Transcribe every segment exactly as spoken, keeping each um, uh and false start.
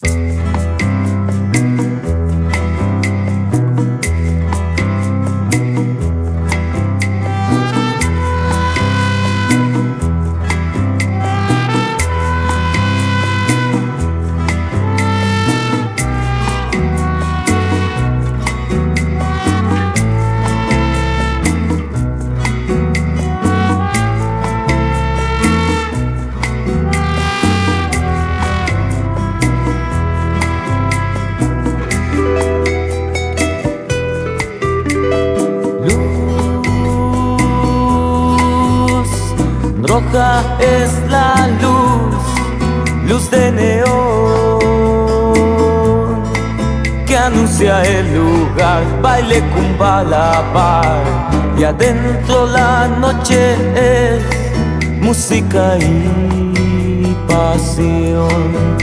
Roja es la luz, luz de neón que anuncia el lugar, baile Kumbalabar. Y adentro la noche es música y pasión.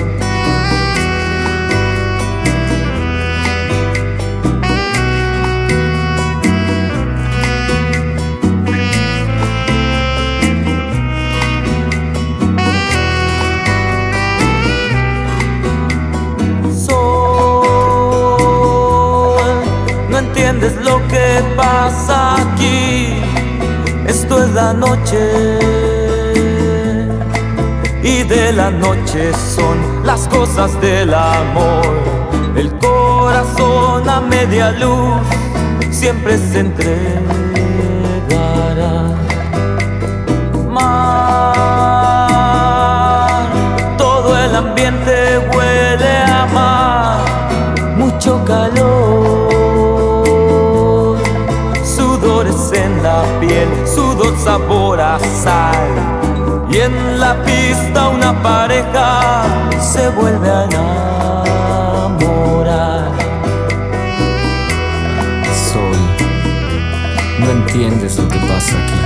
¿Entiendes lo que pasa aquí? Esto es la noche, y de la noche son las cosas del amor. El corazón a media luz siempre se entregará. Mar, todo el ambiente huele a mar, mucho calor, en la piel, sudor, sabor a sal. Y en la pista una pareja se vuelve a enamorar. Sol, no entiendes lo que pasa aquí.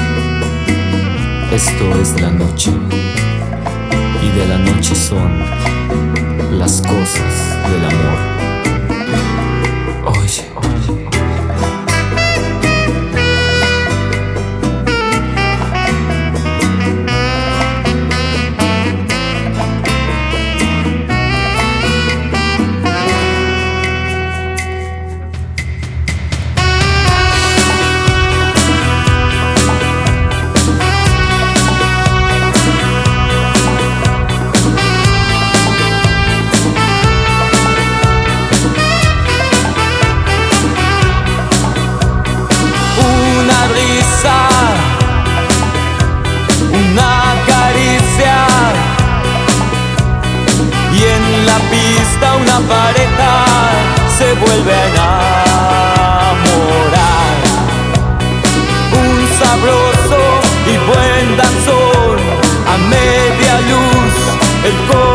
Esto es la noche, y de la noche son las cosas del amor. Oye, oye. Una caricia, y en la pista una pareja se vuelve a enamorar. Un sabroso y buen danzón a media luz, el corazón